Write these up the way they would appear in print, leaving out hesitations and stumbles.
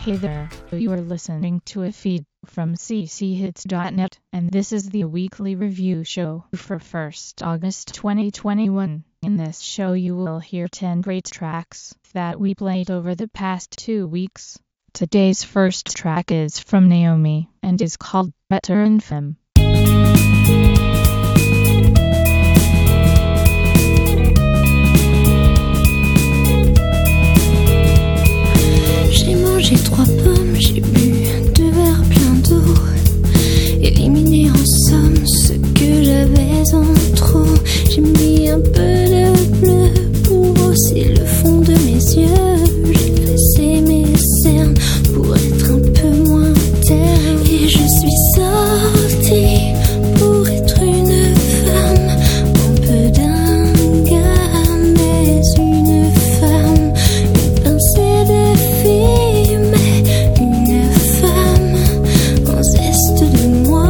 Hey there, you are listening to a feed from cchits.net, and this is the weekly review show for 1st August 2021. In this show you will hear 10 great tracks that we played over the past 2 weeks. Today's first track is from Naomi, and is called Better and Femme. J'ai 3 pommes, j'ai bu 2 verres pleins d'eau. Éliminé en somme ce que j'avais en trop. J'ai mis un peu de bleu pour brosser le fond de mes yeux. J'ai graissé mes cernes pour être un peu moins terne. Et je suis sortie pour être une femme un peu dingue, mais une femme, une pincée de fille, mais une femme, un zeste de moi,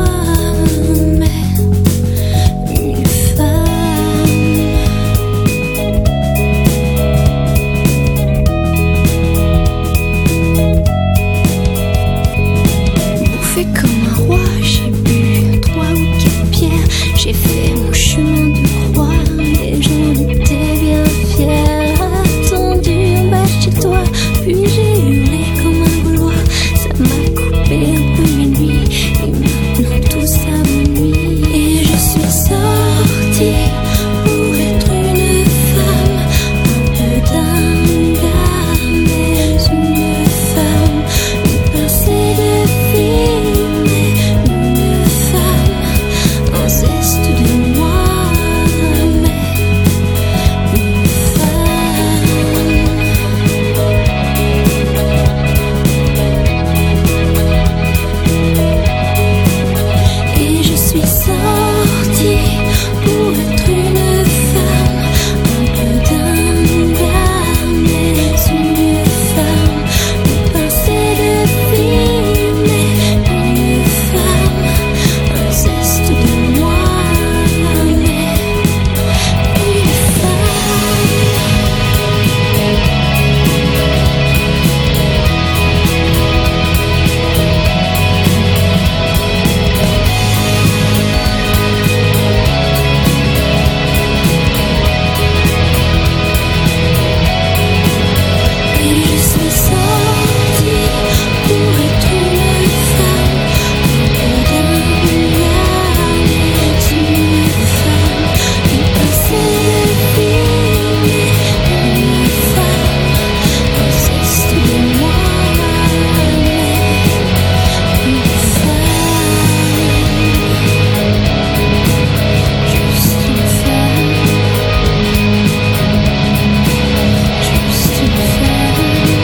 mais une femme. Bouffé comme un roi, j'ai bu 3 ou 4 pierres. J'ai fait mon chemin de croix et j'en étais bien fière. Attendu en bas chez toi, puis j'ai hurlé comme un Gaulois. Ça m'a coupé un peu mes nuits et maintenant tout ça m'ennuie. Et je suis sortie pour être une femme un peu dingue, mais une femme, une pincée de fille, mais une femme, un zeste de moi, mais une femme. Et je suis sortie pour être une femme un peu dingue, mais une femme, une pincée de fille, mais une femme, un zeste de moi, mais une femme. Et je suis sortie pour être une femme un peu dingue, mais une femme, une pincée de fille, mais une femme, un zeste de moi, mais une femme. Juste une femme. Juste une femme.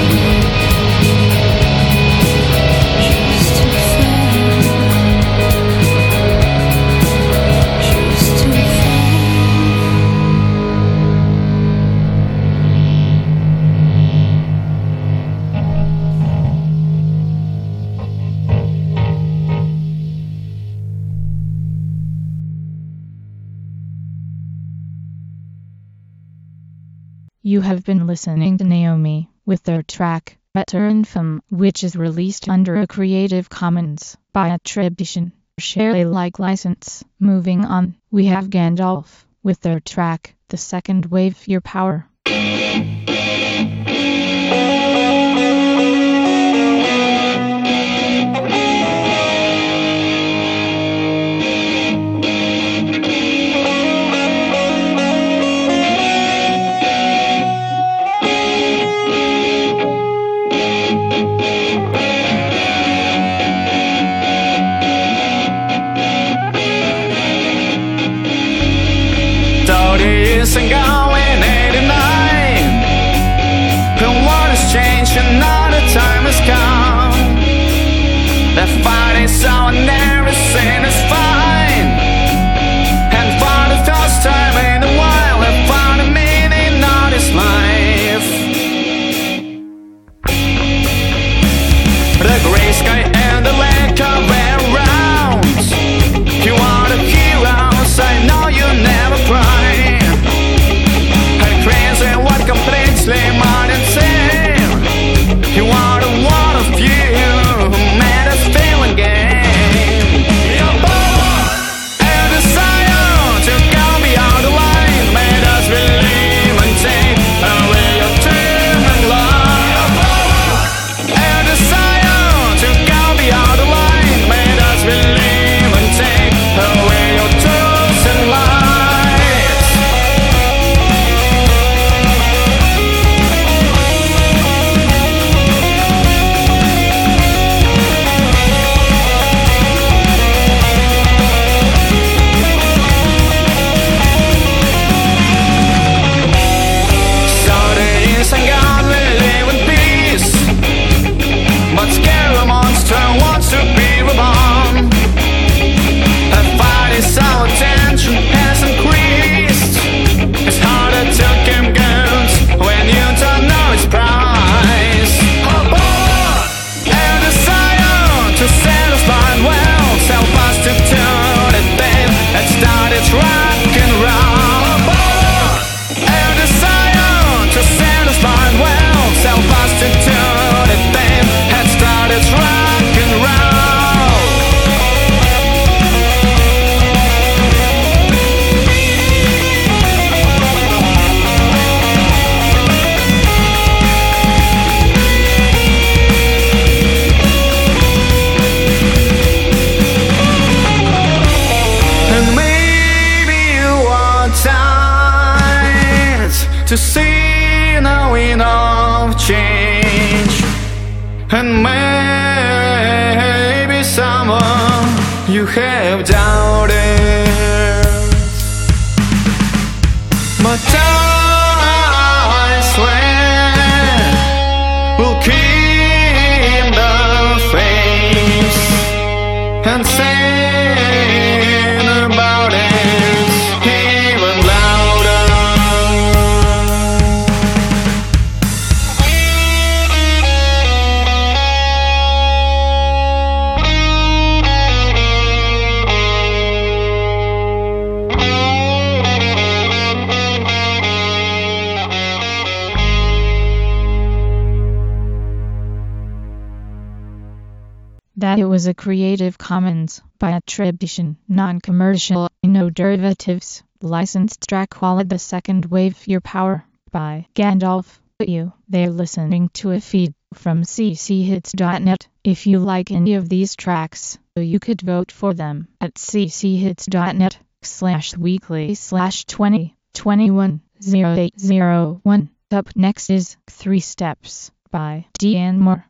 Juste une femme. Juste une femme. You have been listening to Naomi with their track Better and Femme, which is released under a Creative Commons by attribution, share Alike license. Moving on, we have Gandalf with their track The Second Wave Your Power. And going 89. The world has changed and now the time has come. The fight is on and everything is fine. And for the first time in a while I found a meaning of this life. The gray sky and the lake are around. You are the heroes, I know you never cry. Crazy, what completely more insane. You are the one of you. To see the wind of change, and maybe someone you have doubted, but I swear we'll keep the faith and sing about it even louder. That it was a Creative Commons by attribution, non-commercial, no derivatives, licensed track Wallet the Second Wave Your Power by Gandalf. They're listening to a feed from cchits.net. If you like any of these tracks, you could vote for them at cchits.net/weekly/2021-0801. Up next is 3 Steps by Deanne Moore.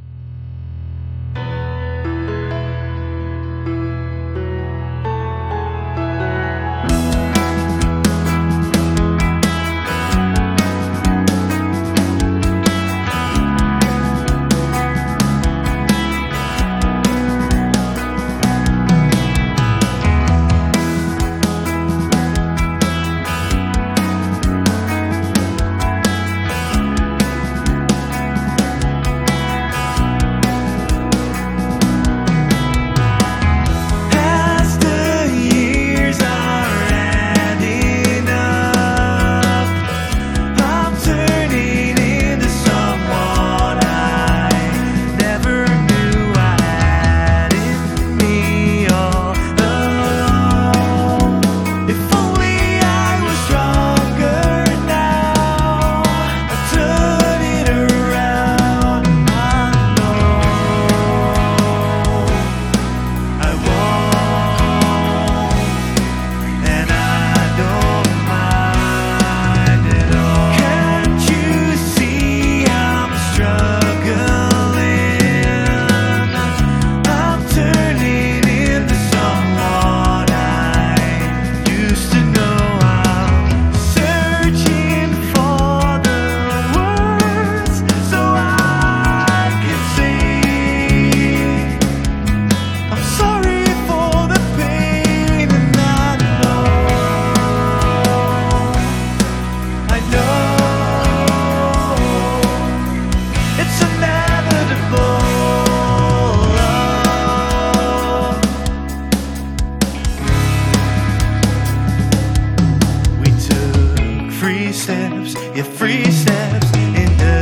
Free steps in the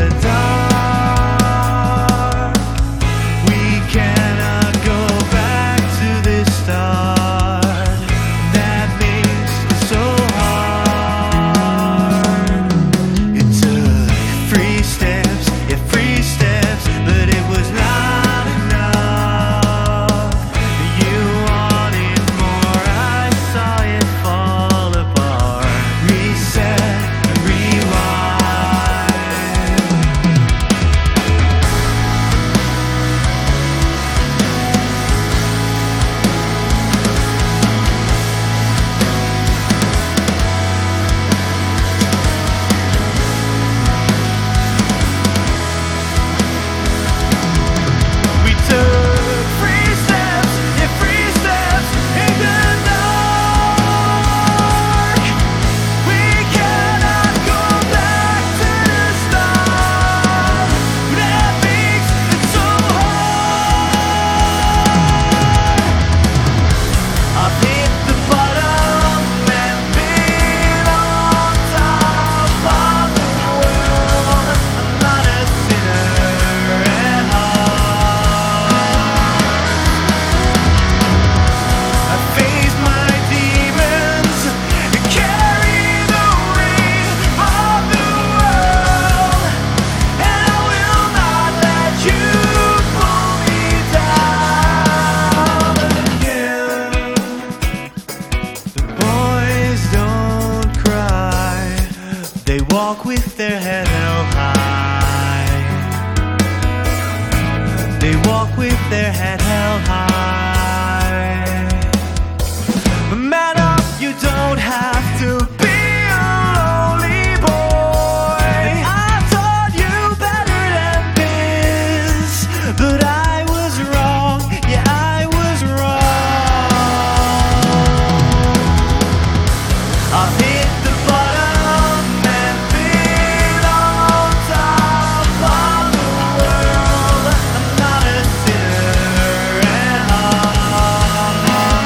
dark. We cannot go back to the start. That makes it so hard. It took 3 steps, free steps, but it was not enough. You wanted more, I saw it fall apart. Reset and rewind. walk with their head held high. They walk with their head held high. Man up, you don't have to be a lonely boy. I taught you better than this, but I was wrong. Yeah, I was wrong. I've hit the bottom and been on top of the world. I'm not a sinner at heart.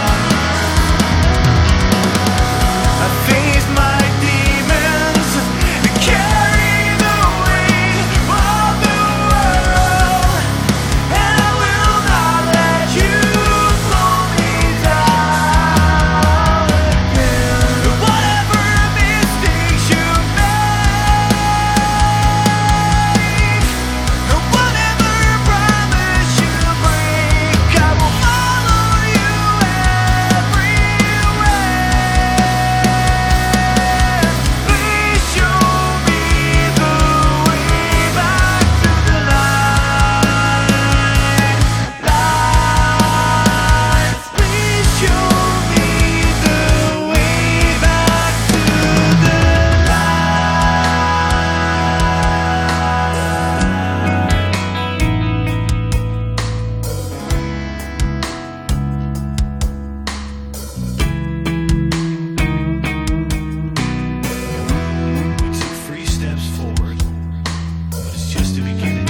I face my demons and carry the weight of the world, and I will not let you pull me down again. Whatever mistakes you make, whatever promise you break, I will follow you everywhere. Please show me the way back to the light. Lights, please show me the way back to the We took 3 steps forward, but it's just the beginning.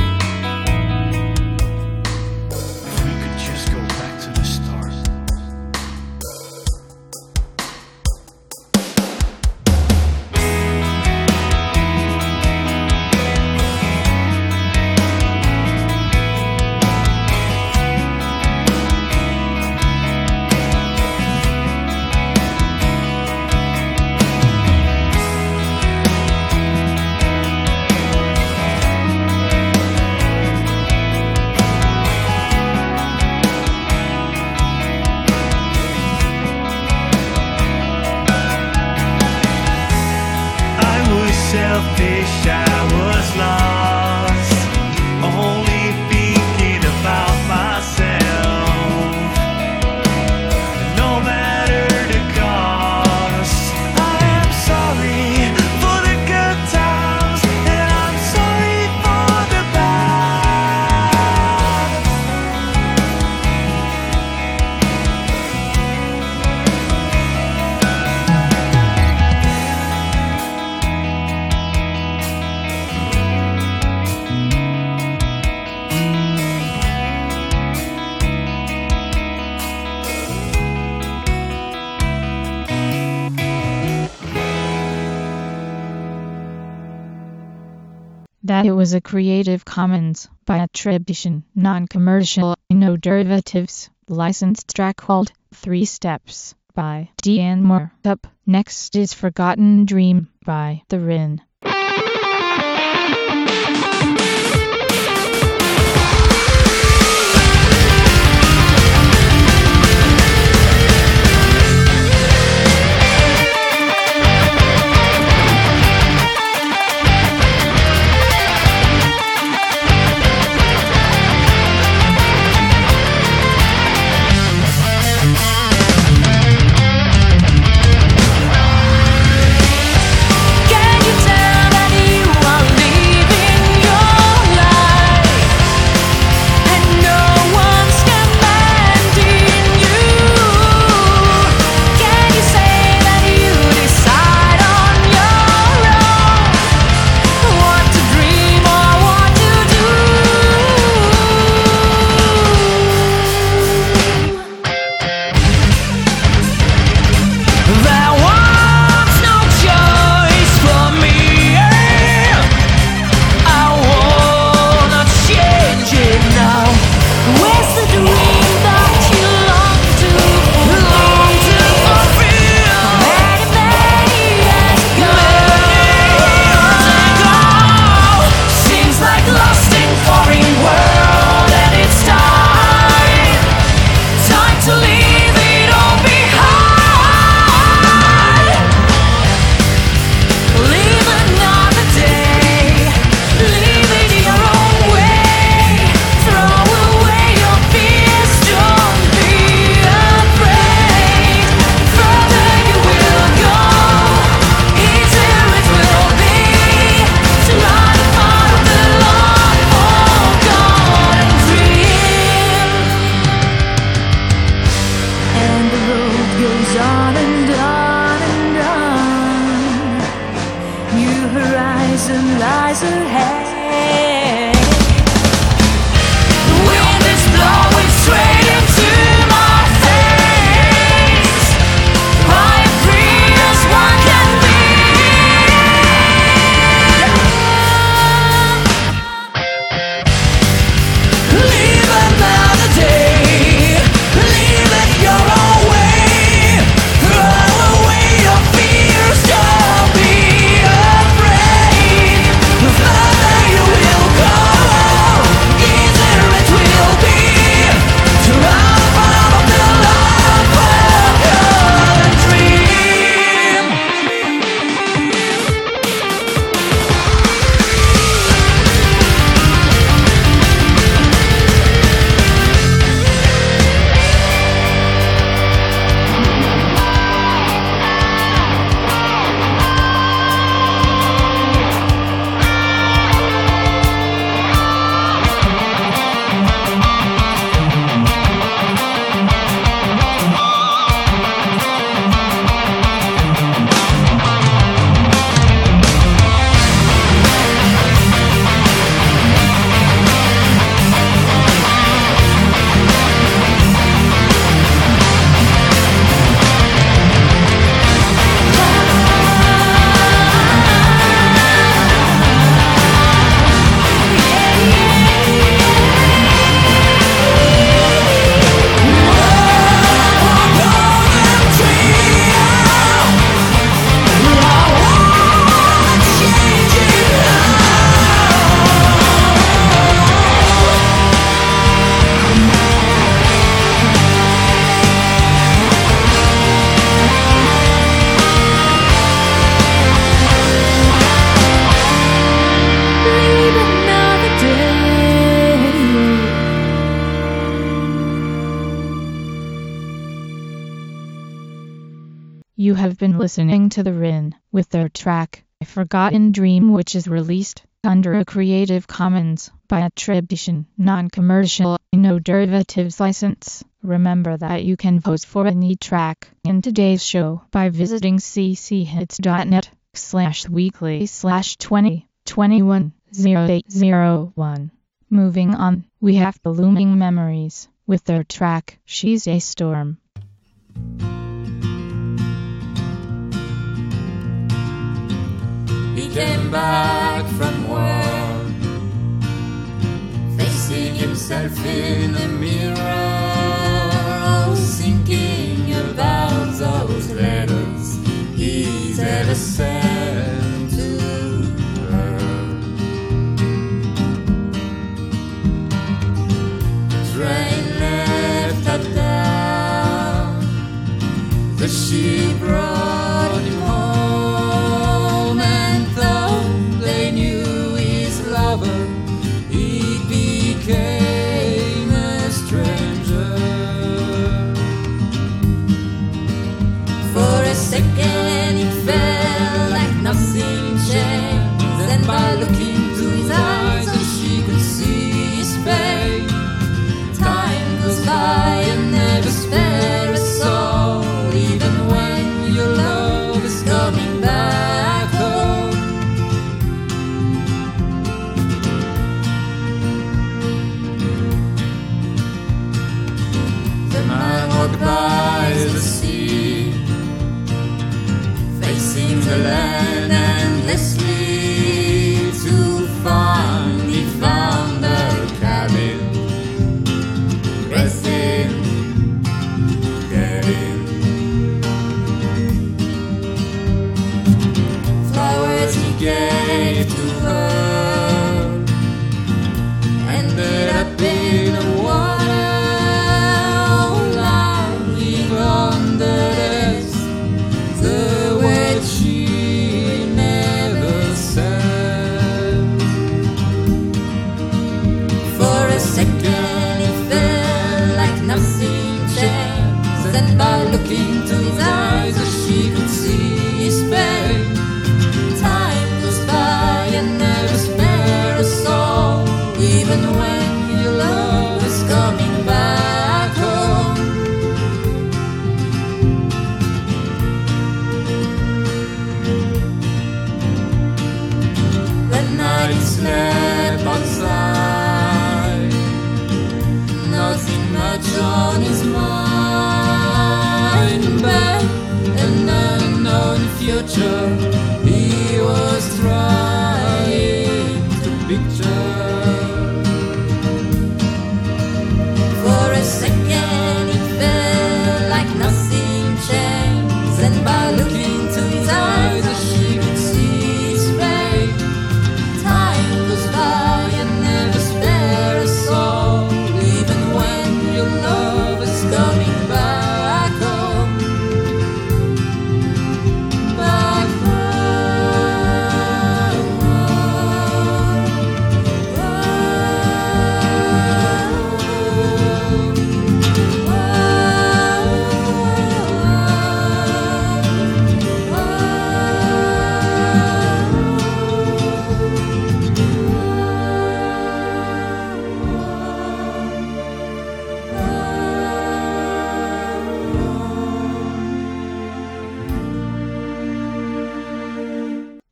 If we could just go back to the start. I was selfish, I was lost, only thinking about myself. No matter the cost, I am sorry for the good times, and I'm sorry for the bad. That it was a Creative Commons by attribution, non-commercial, no derivatives, licensed track called 3 Steps by Deanne Moore. Up next is Forgotten Dream by The Rin. Can you tell poison lies ahead. The wind is blowing straight into my face. I am free as one can be. Live another day. Live it your own way. Throw away your fears. Don't be afraid. The further you will go, easier it will be to run from the love of your dream. Live another day. You have been listening to The Rin with their track, A Forgotten Dream, which is released under a Creative Commons by attribution, non-commercial, no derivatives license. Remember that you can vote for any track in today's show by visiting cchits.net/weekly/2021-0801. Moving on, we have The Looming Memories with their track, She's a Storm. He came back from war, facing himself in the mirror, thinking about those letters he's ever sent to her. The train left her down, the ship brought him home, and though they knew his lover, he became a stranger. For a second it felt like nothing changed, then by looking to his eyes she could see his pain. Time goes by and never spare a soul, even when your love is coming back home. The man walked by the sea, facing the land endlessly to find. He found her cabin, resting, getting flowers he gave to her, ended up in the water, lying on the desk, the word she never said. For a second it felt like nothing changed, then by looking to his eyes she could see his pain. Time goes by and never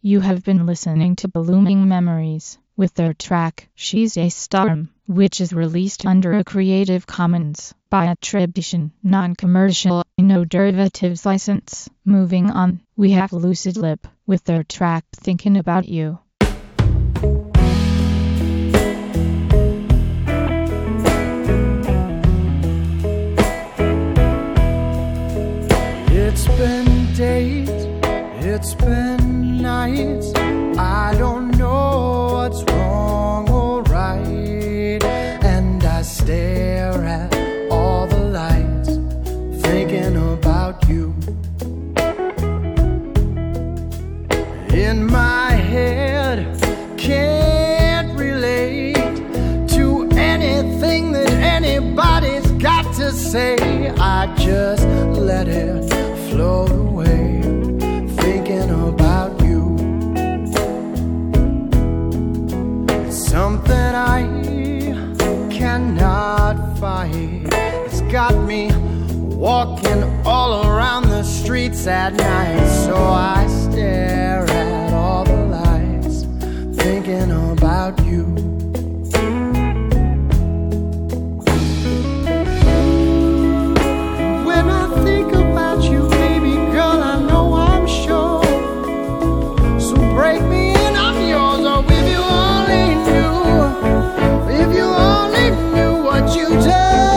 You have been listening to Blooming Memories with their track She's a Storm, which is released under a Creative Commons by attribution, non-commercial, no derivatives license. Moving on, we have Lucid Lip with their track Thinking About You. It's been days, it's been nights, I don't know what's wrong or right, and I stare at all the lights, thinking about you. In my head, can't relate to anything that anybody's got to say. I just let it float away, thinking about you. Something I cannot fight. It's got me walking all around the streets at night, so I stare at all the lights, thinking about you. When I think about you, baby girl, I know I'm sure. So break me in, I'm yours. Oh, if you only knew, if you only knew what you do.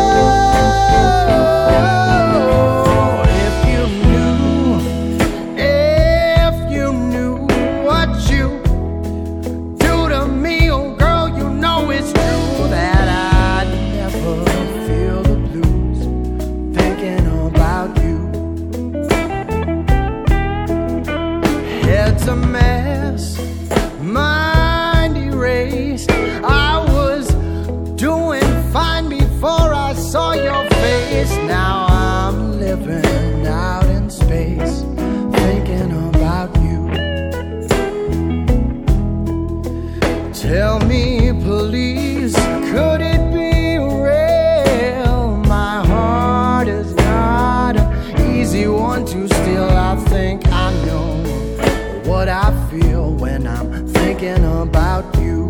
If you knew what you do to me, oh girl, you know it's true that I'd never feel the blues thinking about you. Head's a mess, mind erased. I was doing fine before I saw your face. Now I'm living out in space, thinking about you. Tell me, please, could it be real? My heart is not an easy one to steal. I think I know what I feel when I'm thinking about you.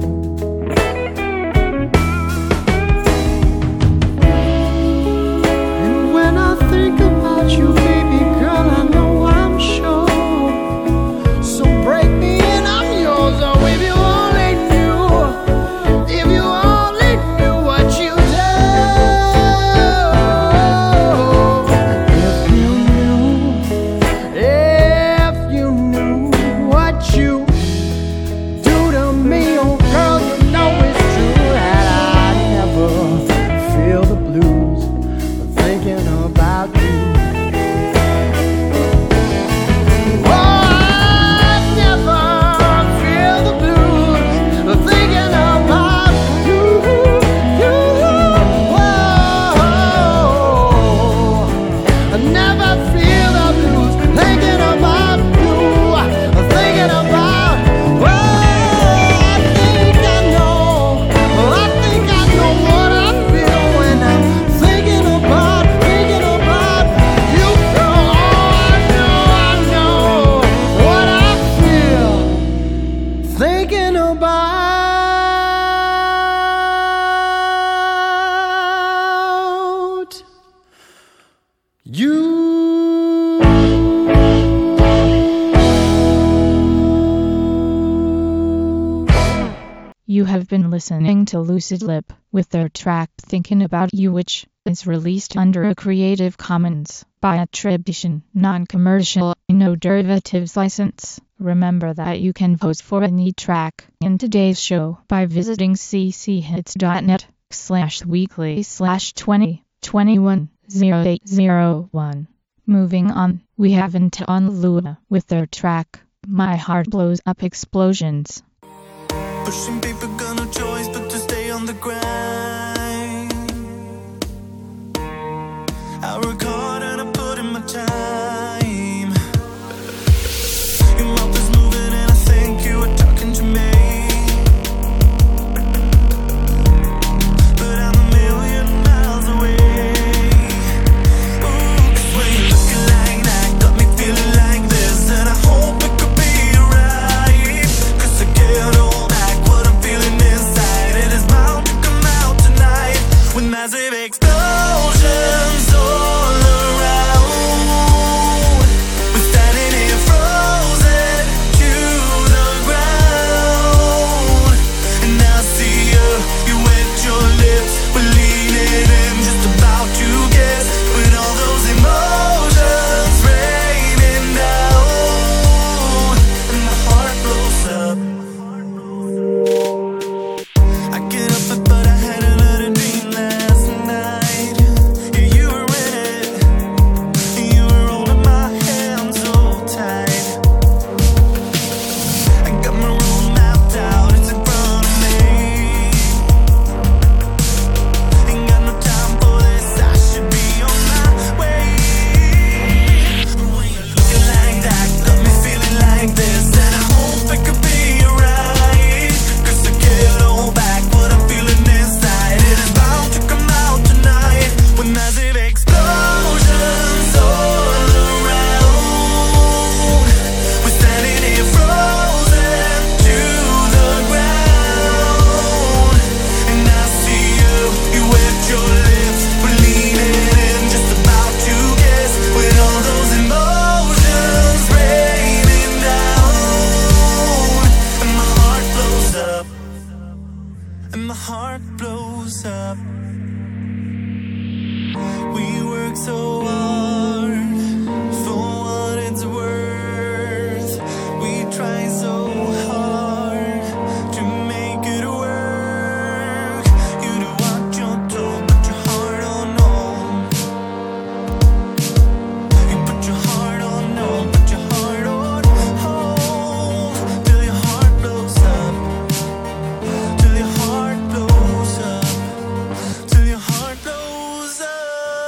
And when I think about you, baby girl, I know I'm sure. So break me in, I'm yours. Oh, if you only knew, if you only knew what you do. If you knew what you do to me, oh girl, you know it's true that I never feel the blues thinking about you. Oh, I never feel the blues thinking about you. Oh, I never feel the blues thinking about you, thinking about. Oh, I think I know. I think I know what I feel when I'm thinking about you, girl. Oh, I know what I feel thinking about you. You have been listening to Lucid Lip with their track Thinking About You, which is released under a Creative Commons by attribution, non-commercial, no derivatives license. Remember that you can vote for any track in today's show by visiting cchits.net/weekly/2021-0801. Moving on, we have Anton Luna with their track My Heart Blows Up Explosions. Pushing paper, got no choice but to stay on the grind. I work hard and I put in my time. Your mouth is moving and I think you are talking to me. But I'm a million miles away. Ooh, 'cause when you're looking like that, got me feeling like this. And I hope it could be right. heart blows up. We work so hard for what it's worth. We try so hard to make it work. You do what you're told, but your heart on hold. You put your heart on hold, put your heart on hold, till your heart blows up, till your heart blows up, till your heart blows up.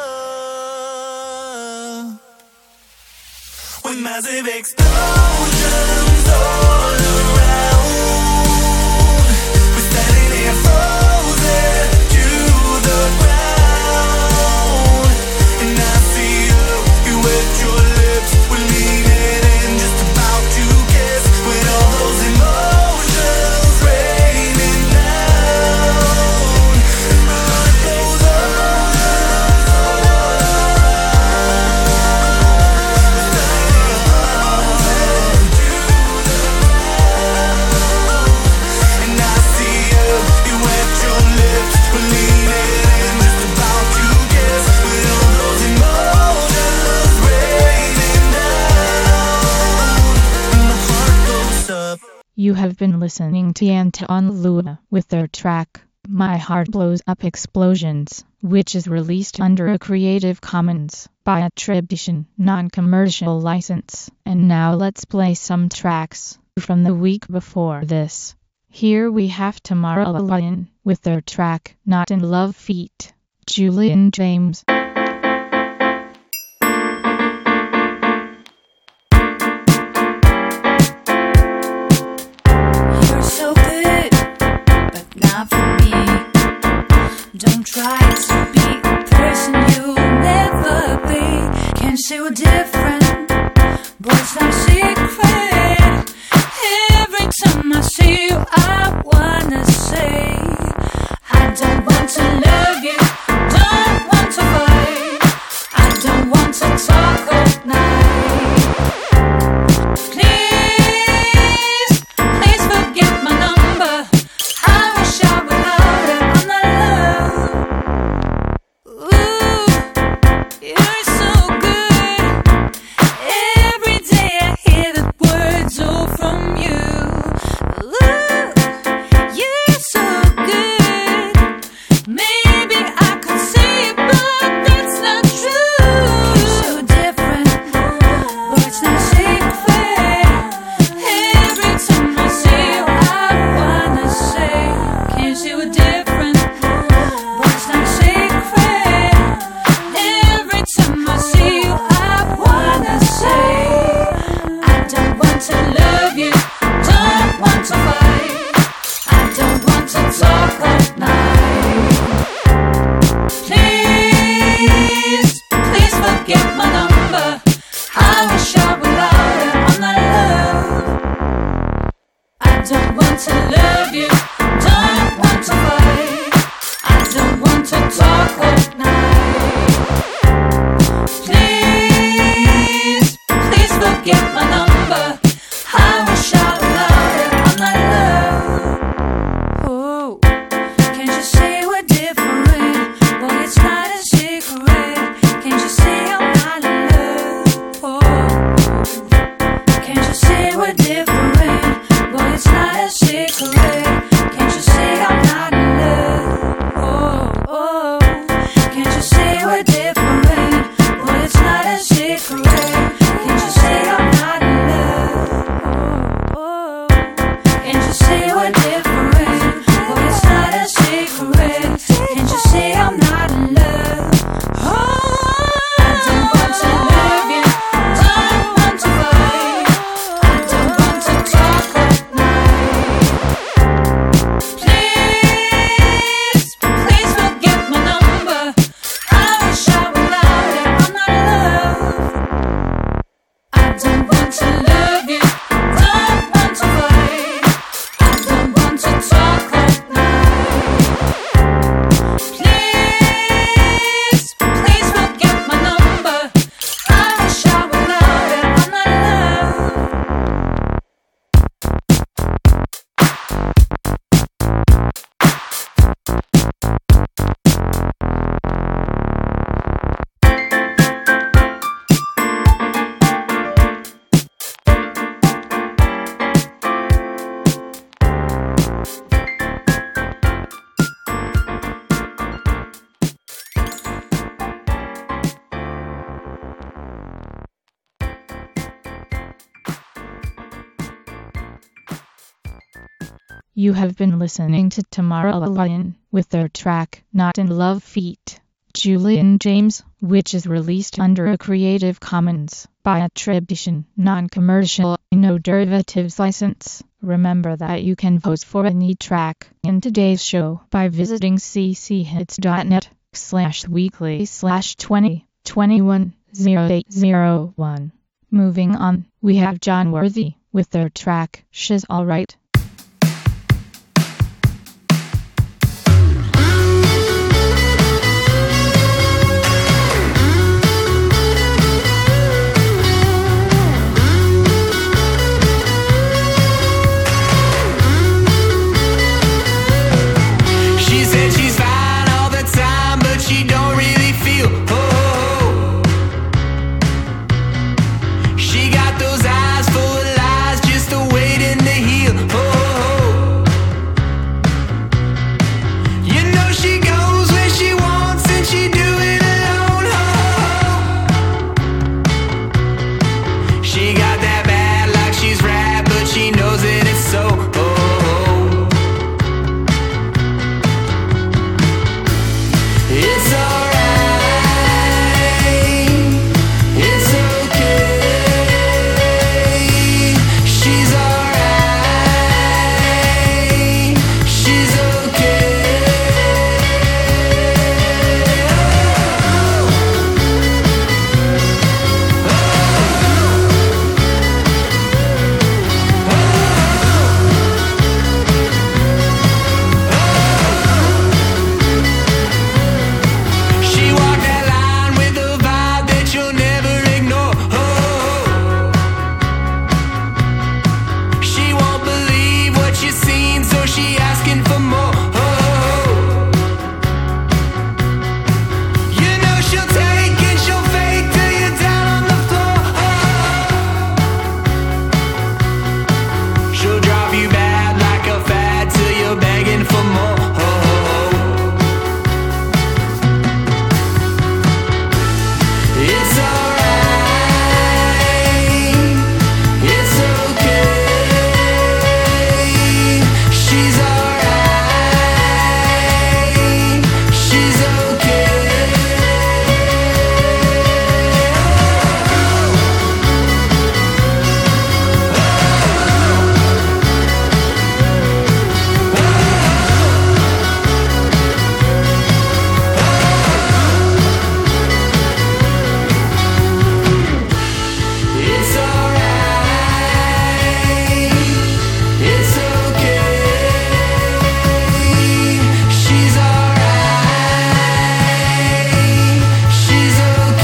With massive explosions all around, we're standing here frozen to the ground. And I see you wet your lips, we're leaning in, just about to kiss, with all those emotions raining down. My heart goes and I see you wet your lips, we're leaning in, just about to kiss, with all those emotions raining down. And my heart goes up. You have been listening to Anton Lua with their track, My Heart Blows Up Explosions, which is released under a Creative Commons by attribution, non-commercial license. And now let's play some tracks from the week before this. Here we have Tomorrowland with their track, Not in Love feat. Julian James. You're so good, but not for me. Don't try to be the person you'll never be. Can't say we're different, but it's not secret. Every time I see you, I wanna say, I don't want to love you, don't want to fight, I don't want to talk all night. Please, please forget my number. I wish I would love it on the love. Ooh, you're so good. Every day I hear the words all from you. Ooh, you're so good. Maybe I could say it, but that's not true. You're so different, but it's not secret. Every time I see you, I wanna say, can't say we're different, but it's not secret. Every time I see you, I wanna say, I don't want to love you, don't want to fight, I don't want to talk all night. Please, please forget my number. I wish I would love it on the love. I don't want to love you, don't want to fight, I don't want to talk all night. Please, please forget my number. I wish I would love it on the love. Oh, can't you say we're different? Boy, it's not a secret. Can't you say I'm not in love? Oh, can't you say we're different? Boy, it's not a secret. Can't you say I'm not in love? Oh, oh, can't you say we're different? Boy, it's not a secret. Can't you say I'm not in love? Oh, oh, can't you say we're different? Boy, it's not a secret. Can't you say I'm not in love? Oh, I don't want to love you, don't want to fight, I don't want to talk all night. You have been listening to Tomorrowland with their track Not in Love feat. Julian James, which is released under a Creative Commons by attribution, non-commercial, no derivatives license. Remember that you can vote for any track in today's show by visiting cchits.net/weekly/2021-0801. Moving on, we have John Worthy with their track She's Alright. She said she's fine all the time, but she don't really feel. She got those eyes full of lies, just waiting to heal. You know she goes where she wants and she do it alone. She got that bad like she's rap, but she knows that it's so. It's alright, it's okay. She's alright, she's She walked that line with a vibe that you'll never ignore. She won't believe what she's seen, so she asking for more. You know she'll take and she'll fake till you're down on the floor. She'll drop you bad like a fad till you're begging for more. It's alright, it's okay. She's alright, she's It's alright, it's okay. She's alright, she's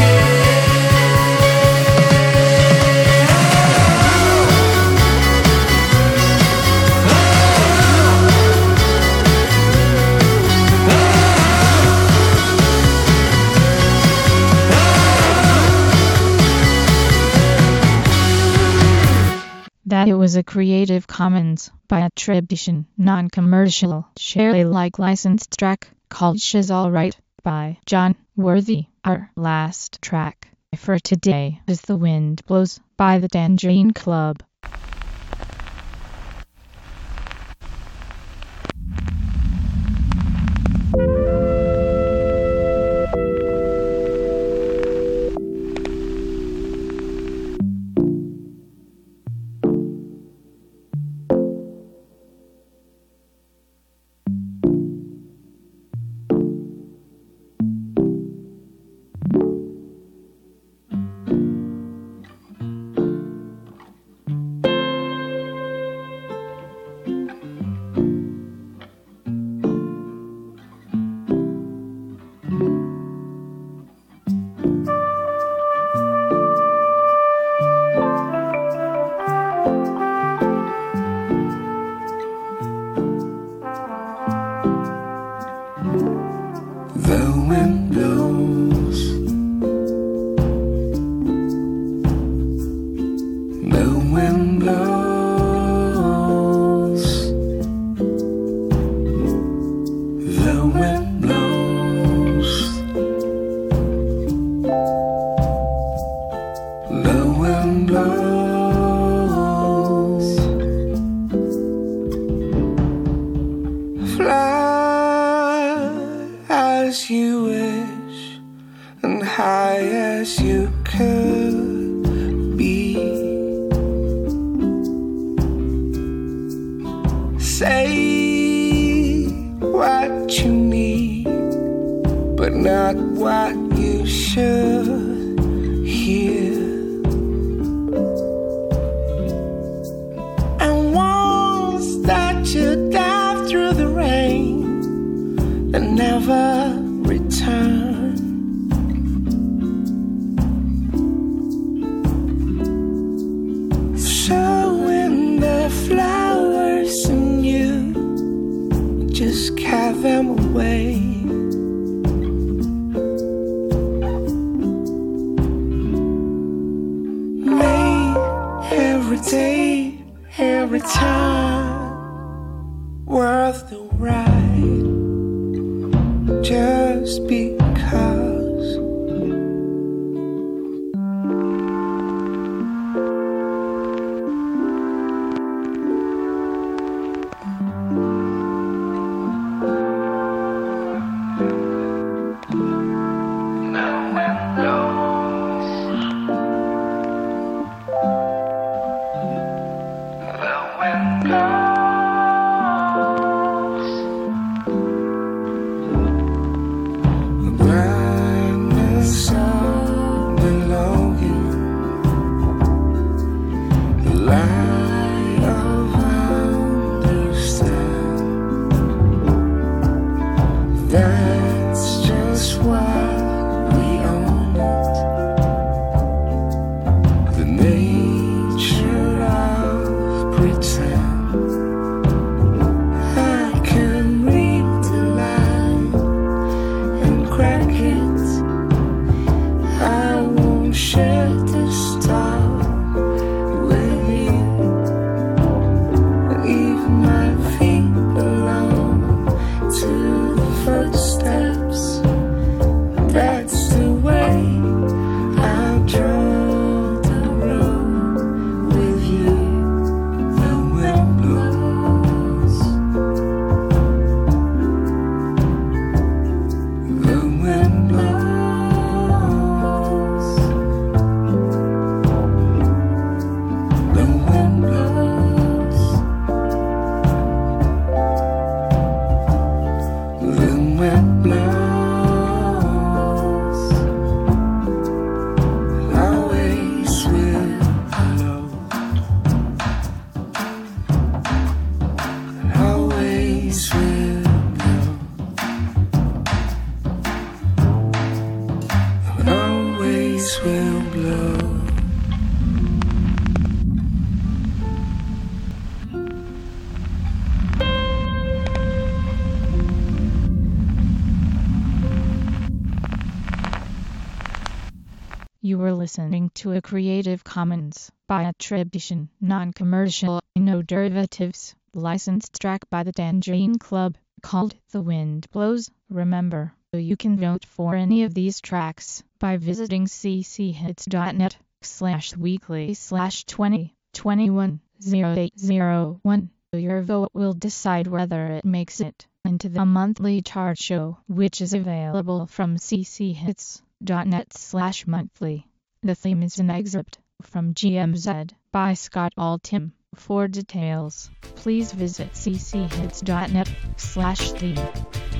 That it was a Creative Commons by attribution, non-commercial, share Alike licensed track called She's Alright by John Worthy. Our last track for today is The Wind Blows by the Tangerine Club. say what you need, but not what you should hear. And once that you dive through the rain and never return, sowing the flowers in you, just carry them away. Make every day, every time worth the ride, just because. That's just why we own it. The nature of pretend. I can read the line and crack it. I won't share the star with you. Leave my feet alone to footsteps. That's the way I'll draw the road with you. The wind blows. The wind blows. The wind blows. The wind blows. Always will blow. Always will blow. Always will blow. You were listening to a Creative Commons by attribution, non-commercial, no derivatives, licensed track by the Tangerine Club, called The Wind Blows. Remember, you can vote for any of these tracks by visiting cchits.net/weekly/2021-0801. Your vote will decide whether it makes it into the monthly chart show, which is available from cchits.net/monthly. The theme is an excerpt from GMZ by Scott Altham. For details, please visit cchits.net/theme.